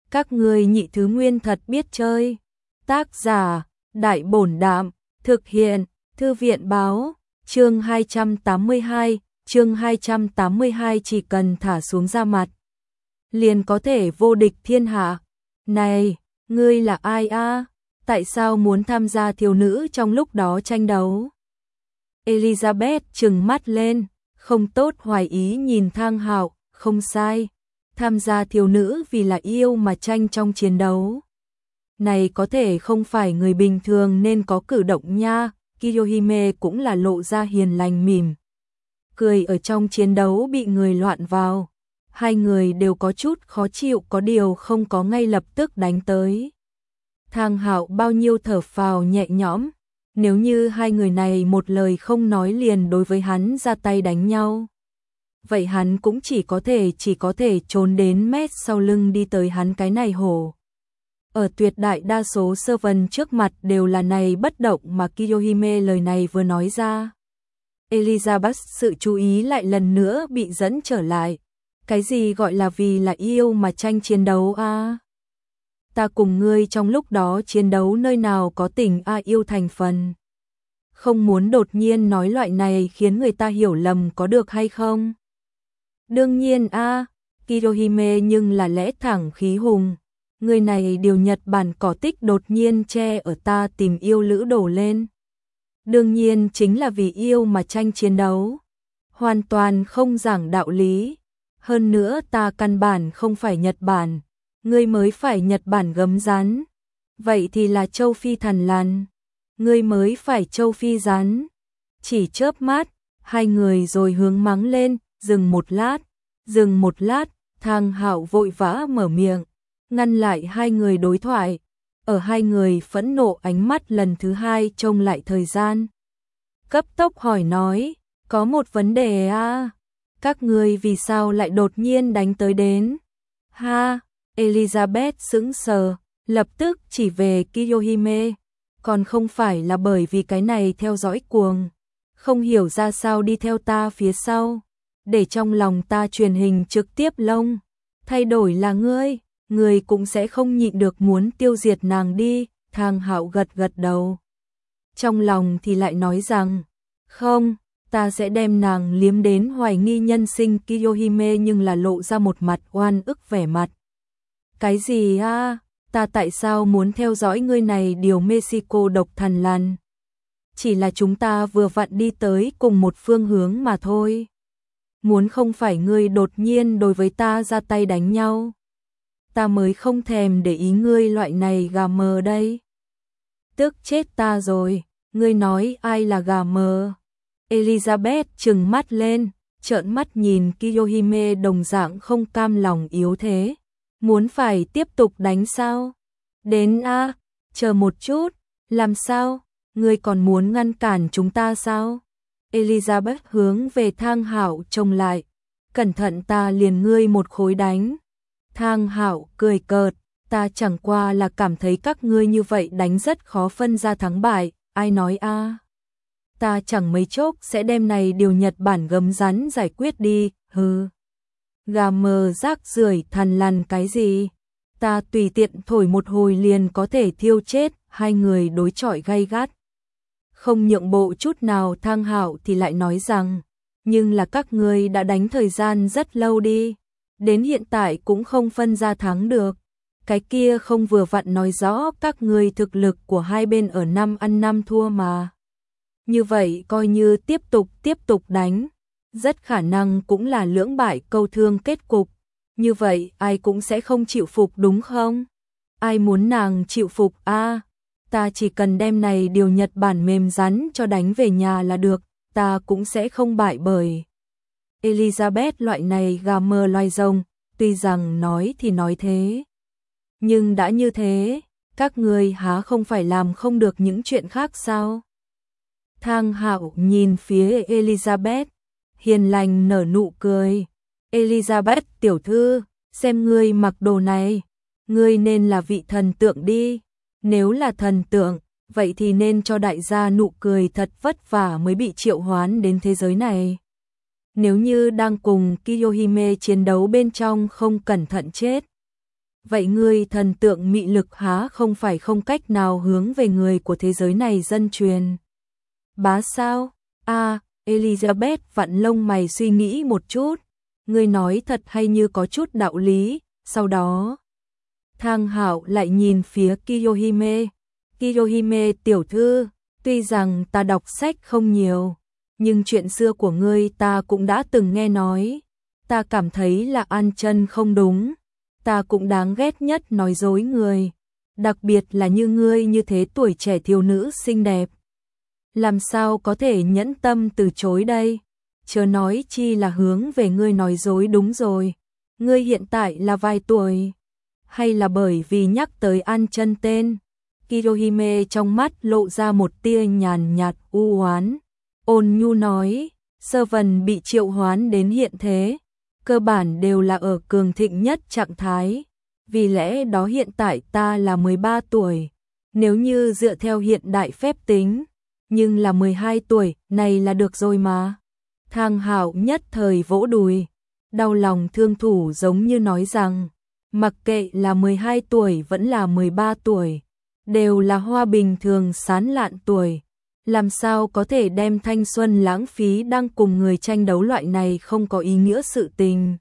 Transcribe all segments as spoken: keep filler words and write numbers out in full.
Các ngươi nhị thứ nguyên thật biết chơi. Tác giả, Đại Bổn Đạm, thực hiện, Thư viện Báo, chương hai trăm tám mươi hai, chương hai trăm tám mươi hai chỉ cần thả xuống ra mặt, liền có thể vô địch thiên hạ. Này, ngươi là ai a? Tại sao muốn tham gia thiếu nữ trong lúc đó tranh đấu? Elizabeth trừng mắt lên, không tốt hoài ý nhìn Thang Hạo, không sai. Tham gia thiếu nữ vì là yêu mà tranh trong chiến đấu. Này có thể không phải người bình thường nên có cử động nha. Kiyohime cũng là lộ ra hiền lành mỉm cười ở trong chiến đấu bị người loạn vào. Hai người đều có chút khó chịu, có điều không có ngay lập tức đánh tới. Thang Hạo bao nhiêu thở phào nhẹ nhõm, nếu như hai người này một lời không nói liền đối với hắn ra tay đánh nhau, vậy hắn cũng chỉ có thể chỉ có thể trốn đến mét sau lưng đi tới hắn cái này hổ. Ở tuyệt đại đa số servant trước mặt đều là này bất động mà Kiyohime lời này vừa nói ra. Elizabeth sự chú ý lại lần nữa bị dẫn trở lại. Cái gì gọi là vì là yêu mà tranh chiến đấu a? À? Ta cùng ngươi trong lúc đó chiến đấu nơi nào có tình a yêu thành phần. Không muốn đột nhiên nói loại này khiến người ta hiểu lầm có được hay không? Đương nhiên a, à, Kiyohime nhưng là lẽ thẳng khí hùng. Người này điều Nhật Bản cỏ tích đột nhiên che ở ta tìm yêu lữ đổ lên. Đương nhiên chính là vì yêu mà tranh chiến đấu. Hoàn toàn không giảng đạo lý. Hơn nữa ta căn bản không phải Nhật Bản. Ngươi mới phải Nhật Bản gấm rắn. Vậy thì là châu Phi thằn lằn. Ngươi mới phải châu Phi rắn. Chỉ chớp mắt, hai người rồi hướng mắng lên, dừng một lát. Dừng một lát, Thang Hạo vội vã mở miệng, ngăn lại hai người đối thoại. Ở hai người phẫn nộ ánh mắt lần thứ hai trông lại thời gian. Cấp tốc hỏi nói, có một vấn đề à? Các ngươi vì sao lại đột nhiên đánh tới đến? Ha, Elizabeth sững sờ, lập tức chỉ về Kiyohime. Còn không phải là bởi vì cái này theo dõi cuồng, không hiểu ra sao đi theo ta phía sau, để trong lòng ta truyền hình trực tiếp lông. Thay đổi là ngươi, ngươi cũng sẽ không nhịn được muốn tiêu diệt nàng đi. Thang Hạo gật gật đầu. Trong lòng thì lại nói rằng, không, ta sẽ đem nàng liếm đến hoài nghi nhân sinh. Kiyohime nhưng là lộ ra một mặt oan ức vẻ mặt. Cái gì a? À? Ta tại sao muốn theo dõi ngươi này điều Mexico độc thằn lằn? Chỉ là chúng ta vừa vặn đi tới cùng một phương hướng mà thôi. Muốn không phải ngươi đột nhiên đối với ta ra tay đánh nhau, ta mới không thèm để ý ngươi loại này gà mờ đây. Tức chết ta rồi, ngươi nói ai là gà mờ? Elizabeth trừng mắt lên, trợn mắt nhìn Kiyohime đồng dạng không cam lòng yếu thế. Muốn phải tiếp tục đánh sao? Đến a, à, chờ một chút, làm sao? Ngươi còn muốn ngăn cản chúng ta sao? Elizabeth hướng về Thang Hạo trông lại, cẩn thận ta liền ngươi một khối đánh. Thang Hạo cười cợt, ta chẳng qua là cảm thấy các ngươi như vậy đánh rất khó phân ra thắng bại, ai nói a? À? Ta chẳng mấy chốc sẽ đem này điều Nhật Bản gấm rắn giải quyết đi, hừ. Gà mờ rác rưởi thằn lằn cái gì? Ta tùy tiện thổi một hồi liền có thể thiêu chết. Hai người đối chọi gay gắt, không nhượng bộ chút nào. Thang Hạo thì lại nói rằng, nhưng là các ngươi đã đánh thời gian rất lâu đi, đến hiện tại cũng không phân ra thắng được. Cái kia không vừa vặn nói rõ các ngươi thực lực của hai bên ở năm ăn năm thua mà. Như vậy coi như tiếp tục tiếp tục đánh, rất khả năng cũng là lưỡng bại câu thương kết cục. Như vậy ai cũng sẽ không chịu phục đúng không? Ai muốn nàng chịu phục a? À, ta chỉ cần đem này điều Nhật Bản mềm rắn cho đánh về nhà là được, ta cũng sẽ không bại bởi Elizabeth loại này gà mờ loài rồng. Tuy rằng nói thì nói thế, nhưng đã như thế, các ngươi há không phải làm không được những chuyện khác sao? Thang Hạo nhìn phía Elizabeth, hiền lành nở nụ cười. Elizabeth tiểu thư, xem ngươi mặc đồ này, ngươi nên là vị thần tượng đi. Nếu là thần tượng, vậy thì nên cho đại gia nụ cười thật vất vả mới bị triệu hoán đến thế giới này. Nếu như đang cùng Kiyohime chiến đấu bên trong không cẩn thận chết, vậy ngươi thần tượng mị lực há không phải không cách nào hướng về người của thế giới này dân truyền. Bá sao? A, Elizabeth vặn lông mày suy nghĩ một chút, ngươi nói thật hay như có chút đạo lý, sau đó Thang Hạo lại nhìn phía Kiyohime. Kiyohime tiểu thư, tuy rằng ta đọc sách không nhiều, nhưng chuyện xưa của ngươi ta cũng đã từng nghe nói. Ta cảm thấy là An Chân không đúng, ta cũng đáng ghét nhất nói dối người, đặc biệt là như ngươi như thế tuổi trẻ thiếu nữ xinh đẹp. Làm sao có thể nhẫn tâm từ chối đây? Chớ nói chi là hướng về ngươi nói dối. Đúng rồi, ngươi hiện tại là vài tuổi? Hay là bởi vì nhắc tới An Chân tên? Kiyohime trong mắt lộ ra một tia nhàn nhạt u oán, ôn nhu nói, Sơ Vân bị triệu hoán đến hiện thế, cơ bản đều là ở cường thịnh nhất trạng thái, vì lẽ đó hiện tại ta là mười ba tuổi, nếu như dựa theo hiện đại phép tính, nhưng là mười hai tuổi, này là được rồi mà. Thang Hạo nhất thời vỗ đùi, đau lòng thương thủ giống như nói rằng, mặc kệ là mười hai tuổi vẫn là mười ba tuổi, đều là hoa bình thường sán lạn tuổi, làm sao có thể đem thanh xuân lãng phí đang cùng người tranh đấu loại này không có ý nghĩa sự tình.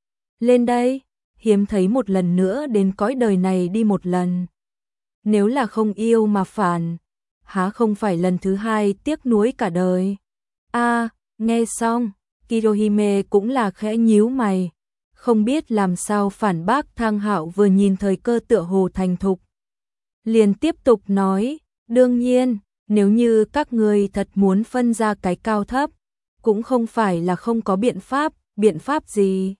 Lên đây, hiếm thấy một lần nữa đến cõi đời này đi một lần. Nếu là không yêu mà phản, há không phải lần thứ hai tiếc nuối cả đời. A, nghe xong, Kiyohime cũng là khẽ nhíu mày, không biết làm sao phản bác. Thang Hạo vừa nhìn thời cơ tựa hồ thành thục, liền tiếp tục nói, đương nhiên, nếu như các ngươi thật muốn phân ra cái cao thấp, cũng không phải là không có biện pháp. Biện pháp gì?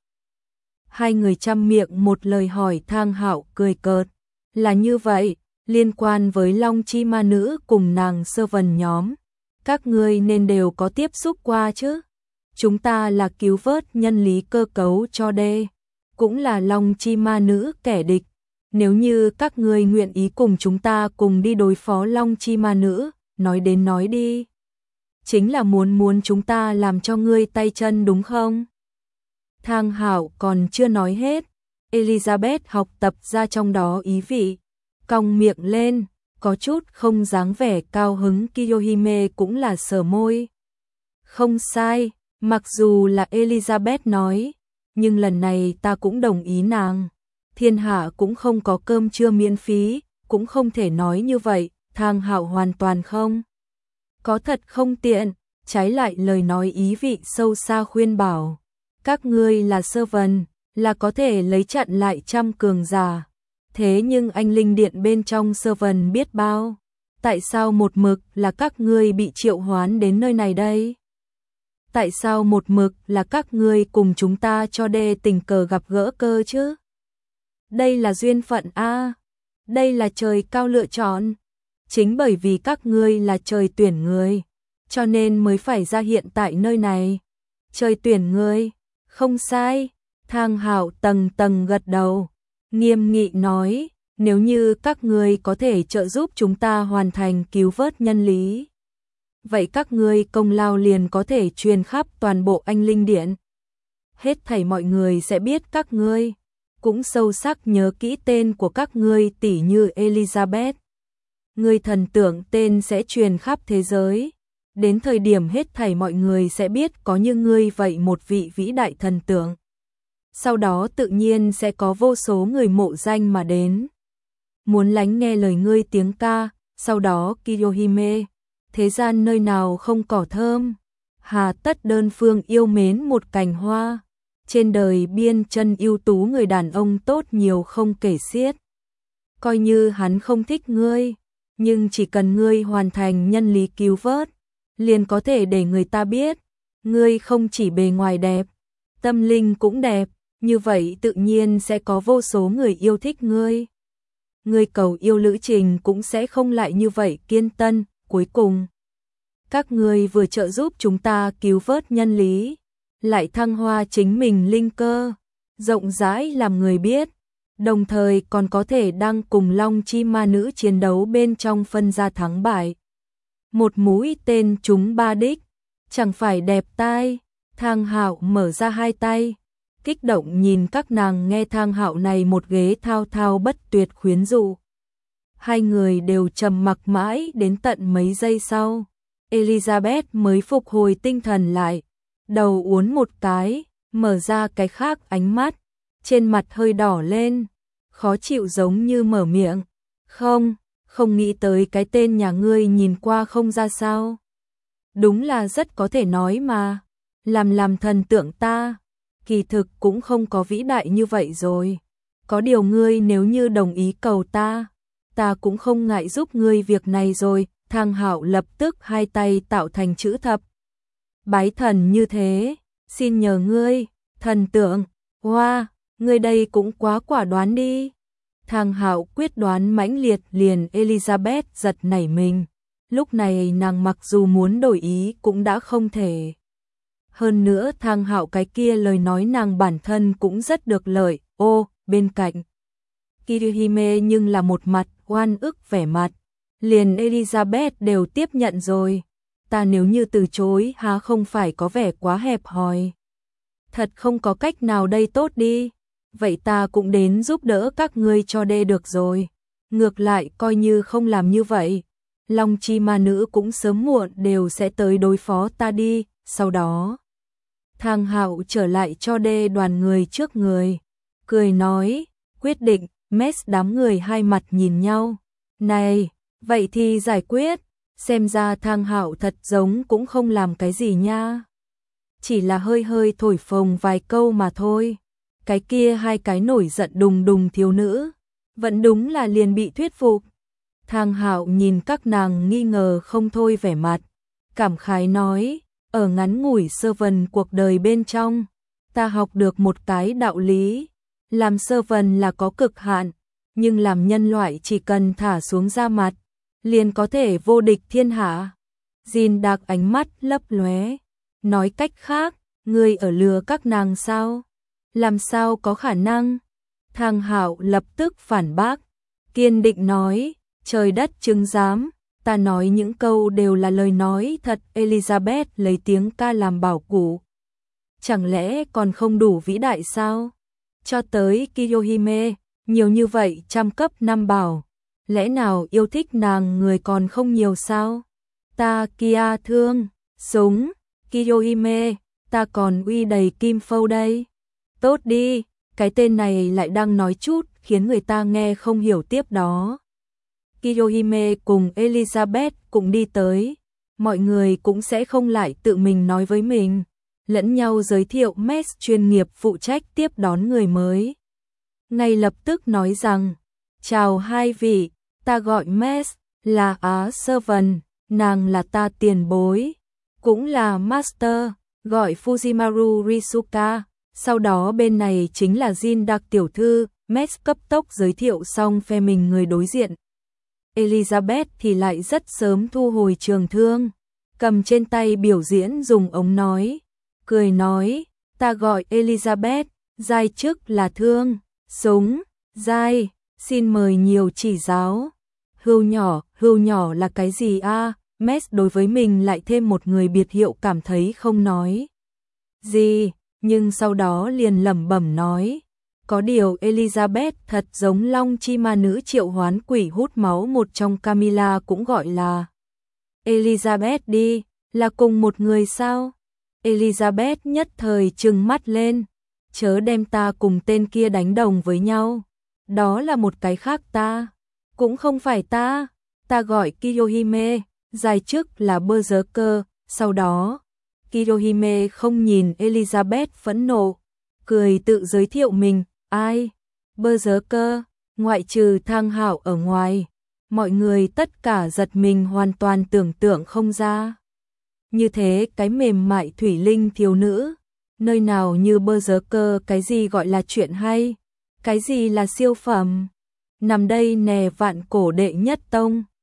Hai người chăm miệng một lời hỏi. Thang Hạo cười cợt, là như vậy, liên quan với Long Chi ma nữ cùng nàng Sơ Vân nhóm, các ngươi nên đều có tiếp xúc qua chứ. Chúng ta là cứu vớt nhân lý cơ cấu cho đê, cũng là Long Chi ma nữ kẻ địch. Nếu như các ngươi nguyện ý cùng chúng ta cùng đi đối phó Long Chi ma nữ, nói đến nói đi, chính là muốn muốn chúng ta làm cho ngươi tay chân đúng không? Thang Hạo còn chưa nói hết, Elizabeth học tập ra trong đó ý vị, cong miệng lên, có chút không dáng vẻ cao hứng. Kiyohime cũng là sờ môi. Không sai, mặc dù là Elizabeth nói, nhưng lần này ta cũng đồng ý nàng. Thiên hạ cũng không có cơm trưa miễn phí, cũng không thể nói như vậy. Thang Hạo hoàn toàn không có thật không tiện, trái lại lời nói ý vị sâu xa khuyên bảo, các ngươi là Sơ Vân, là có thể lấy chặn lại trăm cường giả. Thế nhưng anh linh điện bên trong Sơ Vân biết bao, tại sao một mực là các ngươi bị triệu hoán đến nơi này đây? Tại sao một mực là các ngươi cùng chúng ta cho đê tình cờ gặp gỡ cơ chứ? Đây là duyên phận a, đây là trời cao lựa chọn. Chính bởi vì các ngươi là trời tuyển người, cho nên mới phải ra hiện tại nơi này. Trời tuyển người, không sai. Thang Hạo tầng tầng gật đầu, nghiêm nghị nói, nếu như các ngươi có thể trợ giúp chúng ta hoàn thành cứu vớt nhân lý, vậy các ngươi công lao liền có thể truyền khắp toàn bộ anh linh điện. Hết thảy mọi người sẽ biết các ngươi, cũng sâu sắc nhớ kỹ tên của các ngươi, tỉ như Elizabeth. Ngươi thần tượng tên sẽ truyền khắp thế giới. Đến thời điểm hết thảy mọi người sẽ biết có như ngươi vậy một vị vĩ đại thần tượng. Sau đó tự nhiên sẽ có vô số người mộ danh mà đến, muốn lắng nghe lời ngươi tiếng ca. Sau đó Kiyohime, thế gian nơi nào không cỏ thơm, hà tất đơn phương yêu mến một cành hoa. Trên đời biên chân ưu tú người đàn ông tốt nhiều không kể xiết. Coi như hắn không thích ngươi, nhưng chỉ cần ngươi hoàn thành nhân lý cứu vớt, liền có thể để người ta biết, ngươi không chỉ bề ngoài đẹp, tâm linh cũng đẹp, như vậy tự nhiên sẽ có vô số người yêu thích ngươi. Ngươi cầu yêu lữ trình cũng sẽ không lại như vậy kiên tân. Cuối cùng, các ngươi vừa trợ giúp chúng ta cứu vớt nhân lý, lại thăng hoa chính mình linh cơ, rộng rãi làm người biết, đồng thời còn có thể đang cùng Long Chi ma nữ chiến đấu bên trong phân ra thắng bại. Một mũi tên trúng ba đích, chẳng phải đẹp tai. Thang Hạo mở ra hai tay, kích động nhìn các nàng nghe Thang Hạo này một ghế thao thao bất tuyệt khuyến dụ. Hai người đều trầm mặc mãi đến tận mấy giây sau, Elizabeth mới phục hồi tinh thần lại, đầu uốn một cái, mở ra cái khác ánh mắt, trên mặt hơi đỏ lên, khó chịu giống như mở miệng, "Không, không nghĩ tới cái tên nhà ngươi nhìn qua không ra sao. Đúng là rất có thể nói mà, làm làm thần tượng ta, kỳ thực cũng không có vĩ đại như vậy rồi. Có điều ngươi nếu như đồng ý cầu ta, ta cũng không ngại giúp ngươi việc này rồi." Thang Hạo lập tức hai tay tạo thành chữ thập. "Bái thần như thế, xin nhờ ngươi, thần tượng." "Hoa, ngươi đây cũng quá quả đoán đi." Thang Hạo quyết đoán mãnh liệt liền Elizabeth giật nảy mình. Lúc này nàng mặc dù muốn đổi ý cũng đã không thể. Hơn nữa Thang Hạo cái kia lời nói nàng bản thân cũng rất được lợi. Ô, bên cạnh Kirihime nhưng là một mặt oan ức vẻ mặt. Liền Elizabeth đều tiếp nhận rồi. Ta nếu như từ chối há không phải có vẻ quá hẹp hòi. Thật không có cách nào đây, tốt đi. Vậy ta cũng đến giúp đỡ các ngươi cho đê được rồi. Ngược lại coi như không làm như vậy, Long Chi ma nữ cũng sớm muộn đều sẽ tới đối phó ta đi. Sau đó Thang Hạo trở lại cho đê đoàn người trước người, cười nói, quyết định. Mess đám người hai mặt nhìn nhau. Này, vậy thì giải quyết. Xem ra Thang Hạo thật giống cũng không làm cái gì nha, chỉ là hơi hơi thổi phồng vài câu mà thôi. Cái kia hai cái nổi giận đùng đùng thiếu nữ vẫn đúng là liền bị thuyết phục. Thang Hạo nhìn các nàng nghi ngờ không thôi vẻ mặt, cảm khái nói, ở ngắn ngủi sơ vần cuộc đời bên trong, ta học được một cái đạo lý, làm sơ vần là có cực hạn, nhưng làm nhân loại chỉ cần thả xuống da mặt, liền có thể vô địch thiên hạ. Jin Đặc ánh mắt lấp lóe, nói cách khác, ngươi ở lừa các nàng sao? Làm sao có khả năng? Thang Hạo lập tức phản bác, kiên định nói, trời đất chứng giám, ta nói những câu đều là lời nói thật. Elizabeth lấy tiếng ca làm bảo cụ. Chẳng lẽ còn không đủ vĩ đại sao? Cho tới Kiyohime, nhiều như vậy trăm cấp năm bảo, lẽ nào yêu thích nàng người còn không nhiều sao? Ta kia thương, súng, Kiyohime, ta còn uy đầy kim phâu đây. Tốt đi, cái tên này lại đang nói chút khiến người ta nghe không hiểu tiếp đó. Kiyohime cùng Elizabeth cũng đi tới, mọi người cũng sẽ không lại tự mình nói với mình, lẫn nhau giới thiệu. Mess chuyên nghiệp phụ trách tiếp đón người mới, ngay lập tức nói rằng, chào hai vị, ta gọi Mess, là Á Sơ Vân, nàng là ta tiền bối, cũng là Master, gọi Fujimaru Risuka. Sau đó bên này chính là Jin Đặc tiểu thư. Mess cấp tốc giới thiệu xong phe mình người đối diện. Elizabeth thì lại rất sớm thu hồi trường thương, cầm trên tay biểu diễn dùng ống nói, cười nói, ta gọi Elizabeth, giai chức là thương, súng, giai, xin mời nhiều chỉ giáo. Hưu nhỏ, hưu nhỏ là cái gì a? À? Mess đối với mình lại thêm một người biệt hiệu cảm thấy không nói gì, nhưng sau đó liền lẩm bẩm nói, có điều Elizabeth thật giống Long Chi ma nữ triệu hoán quỷ hút máu một trong Camilla cũng gọi là Elizabeth đi, là cùng một người sao? Elizabeth nhất thời trừng mắt lên, chớ đem ta cùng tên kia đánh đồng với nhau, đó là một cái khác ta, cũng không phải ta, ta gọi Kiyohime, giai chức là Berserker. Sau đó Kiyohime không nhìn Elizabeth phẫn nộ, cười tự giới thiệu mình, ai? Berserker, ngoại trừ Thang Hạo ở ngoài, mọi người tất cả giật mình hoàn toàn tưởng tượng không ra. Như thế cái mềm mại thủy linh thiếu nữ, nơi nào như Berserker, cái gì gọi là chuyện hay, cái gì là siêu phẩm, nằm đây nè vạn cổ đệ nhất tông.